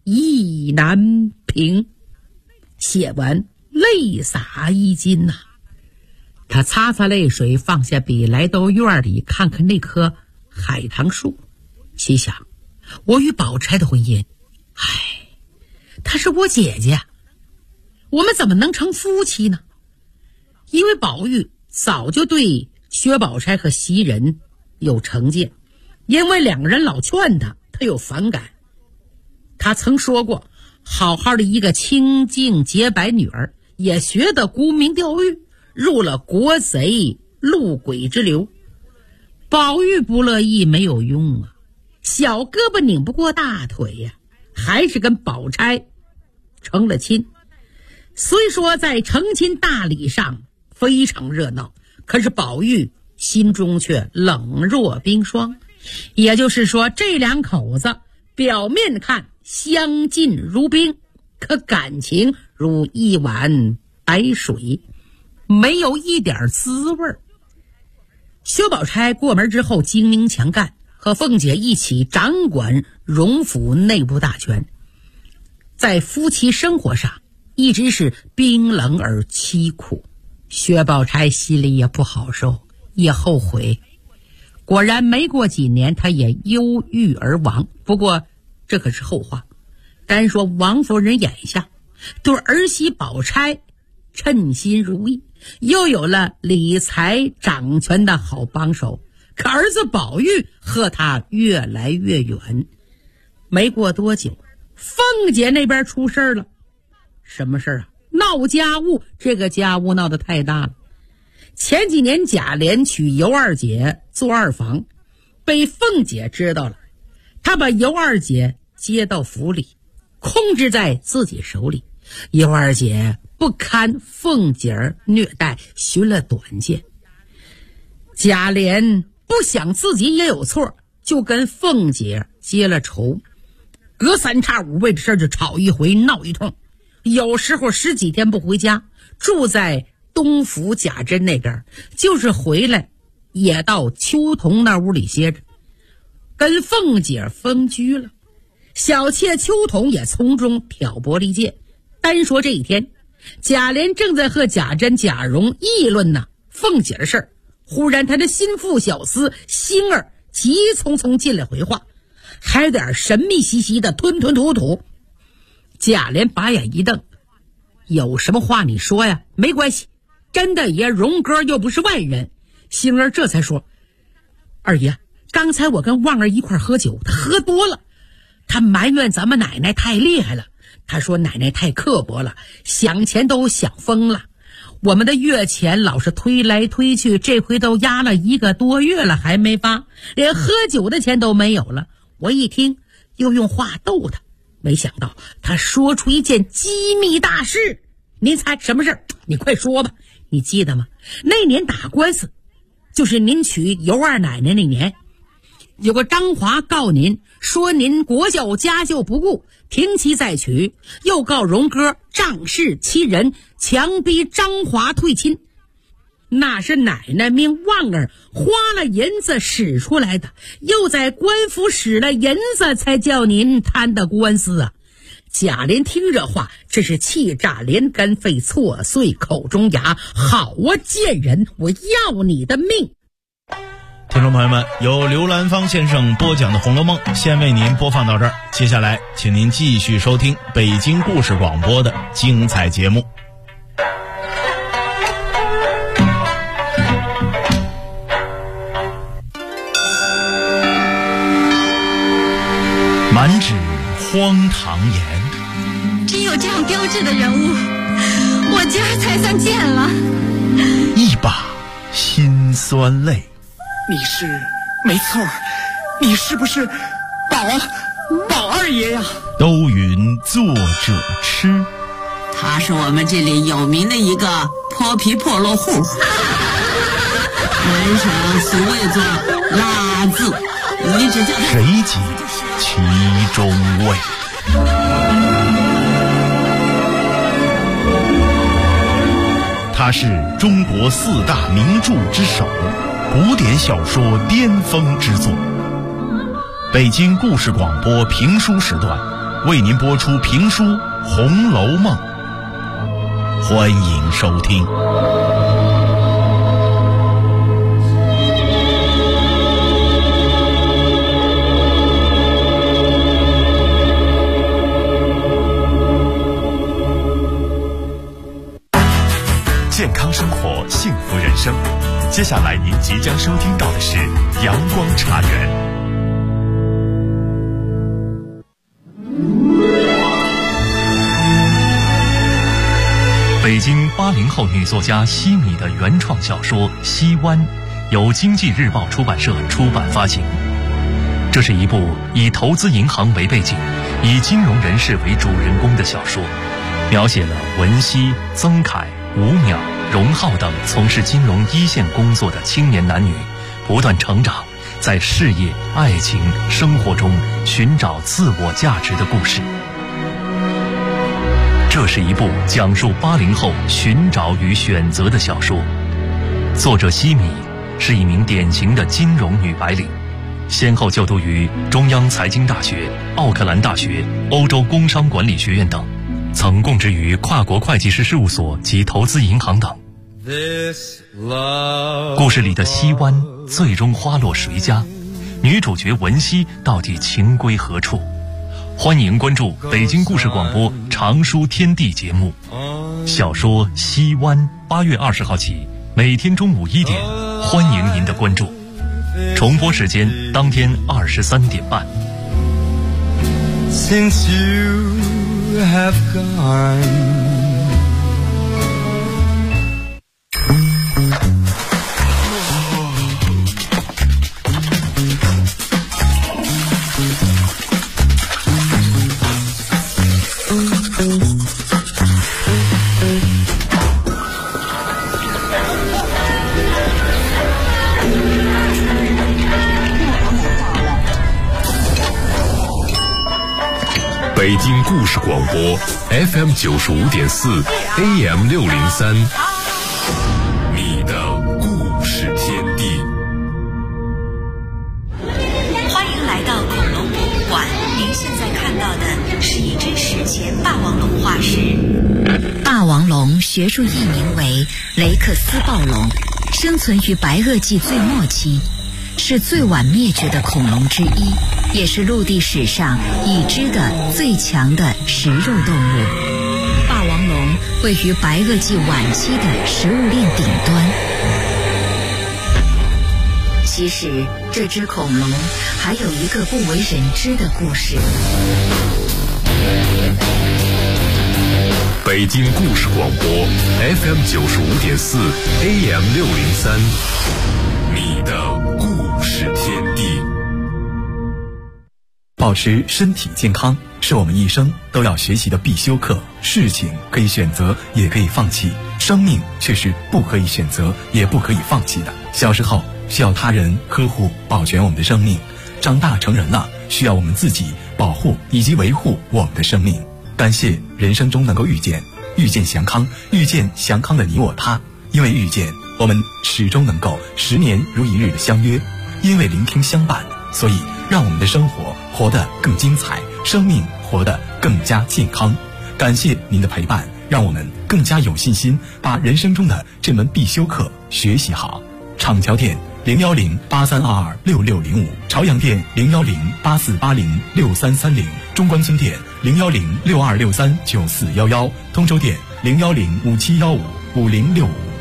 意难平。写完泪洒衣襟呐。他擦擦泪水，放下笔，来到院里看看那棵海棠树，心想：我与宝钗的婚姻，她是我姐姐，我们怎么能成夫妻呢？因为宝玉早就对薛宝钗和袭人有成见，因为两个人老劝他有反感。他曾说过，好好的一个清净洁白女儿，也学得沽名钓誉，入了国贼路鬼之流。宝玉不乐意没有用啊，小胳膊拧不过大腿呀，还是跟宝钗成了亲。虽说在成亲大礼上非常热闹，可是宝玉心中却冷若冰霜。也就是说，这两口子表面看相敬如宾，可感情如一碗白水，没有一点滋味。薛宝钗过门之后精明强干，和凤姐一起掌管荣府内部大权，在夫妻生活上一直是冰冷而凄苦。薛宝钗心里也不好受，也后悔。果然没过几年，她也忧郁而亡。不过这可是后话，单说王夫人眼下对儿媳宝钗称心如意，又有了理财掌权的好帮手，可儿子宝玉和她越来越远。没过多久，凤姐那边出事了。什么事啊？闹家务。这个家务闹得太大了。前几年贾琏娶尤二姐做二房，被凤姐知道了，她把尤二姐接到府里，控制在自己手里。尤二姐不堪凤姐虐待，寻了短见。贾琏不想自己也有错，就跟凤姐结了仇，隔三差五为这事就吵一回，闹一通，有时候10几天不回家，住在东府贾珍那边，就是回来也到秋桐那屋里歇着，跟凤姐分居了。小妾秋桐也从中挑拨离间。单说这一天，贾琏正在和贾珍、贾蓉议论呢凤姐的事儿，忽然他的心腹小厮星儿急匆匆进来回话，还有点神秘兮兮的吞吞吐吐。贾琏把眼一瞪：有什么话你说呀？没关系，真的爷荣哥又不是外人。星儿这才说：二爷，刚才我跟旺儿一块喝酒，他喝多了，他埋怨咱们奶奶太厉害了，他说奶奶太刻薄了，想钱都想疯了，我们的月钱老是推来推去，这回都压了1个多月了还没发，连喝酒的钱都没有了。我一听又用话逗他，没想到他说出一件机密大事。您猜什么事？你快说吧。你记得吗？那年打官司，就是您娶尤二奶奶那年，有个张华告您说您国教家教不顾，停妻再娶，又告荣哥仗势欺人，强逼张华退亲。那是奶奶命旺儿花了银子使出来的，又在官府使了银子，才叫您摊的官司啊。贾琏听这话，这是气炸连肝肺，挫碎口中牙。好啊，贱人，我要你的命！ 听众朋友们，由刘兰芳先生播讲的《红楼梦》先为您播放到这儿，接下来请您继续收听北京故事广播的精彩节目。满纸荒唐言， 只有这样标致的人物，我家才算见了。 一把辛酸泪。 你是没错，你是不是宝二爷呀？ 都云作者痴， 他是我们这里有名的一个泼皮破落户，人生俗谓作拉字，你只叫他谁解其中味？他是中国4大名著之首，古典小说巅峰之作。北京故事广播评书时段， 为您播出评书《红楼梦》，欢迎收听。 健康生活，幸福人生。接下来您即将收听到的是阳光茶园。 北京80后女作家西米的原创小说《西湾》，由经济日报出版社出版发行。这是一部以投资银行为背景，以金融人士为主人公的小说，描写了文熙、曾凯、吴淼、荣浩等从事金融一线工作的青年男女不断成长，在事业、爱情、生活中寻找自我价值的故事。这是一部讲述80后寻找与选择的小说。作者西米是一名典型的金融女白领，先后就读于中央财经大学、奥克兰大学、欧洲工商管理学院等，曾供职于跨国会计师事务所及投资银行等。故事里的西湾最终花落谁家？女主角文熙到底情归何处？欢迎关注北京故事广播长书天地节目。小说《西湾》8月20号起，每天中午1点，欢迎您的关注。重播时间当天23点半。 Since you have gone, 北京故事广播 FM 95.4 AM 603，你的故事天地。 欢迎来到恐龙博物馆，您现在看到的是一只史前霸王龙化石。霸王龙学术译名为雷克斯暴龙，生存于白垩纪最末期，是最晚灭绝的恐龙之一，也是陆地史上已知的最强的食肉动物。霸王龙位于白垩纪晚期的食物链顶端。其实这只恐龙还有一个不为人知的故事。 北京故事广播 FM 95.4 AM 603，你的故事天地。 保持身体健康是我们一生都要学习的必修课。事情可以选择，也可以放弃，生命却是不可以选择，也不可以放弃的。小时候需要他人呵护保全我们的生命，长大成人了需要我们自己保护以及维护我们的生命。感谢人生中能够遇见祥康，遇见祥康的你我他。因为遇见，我们始终能够10年如一日的相约；因为聆听相伴，所以让我们的生活活得更精彩，生命活得更加健康。感谢您的陪伴，让我们更加有信心把人生中的这门必修课学习好。厂桥店01083226605，朝阳店01084806330，中关村店01062639411，通州店01057155065。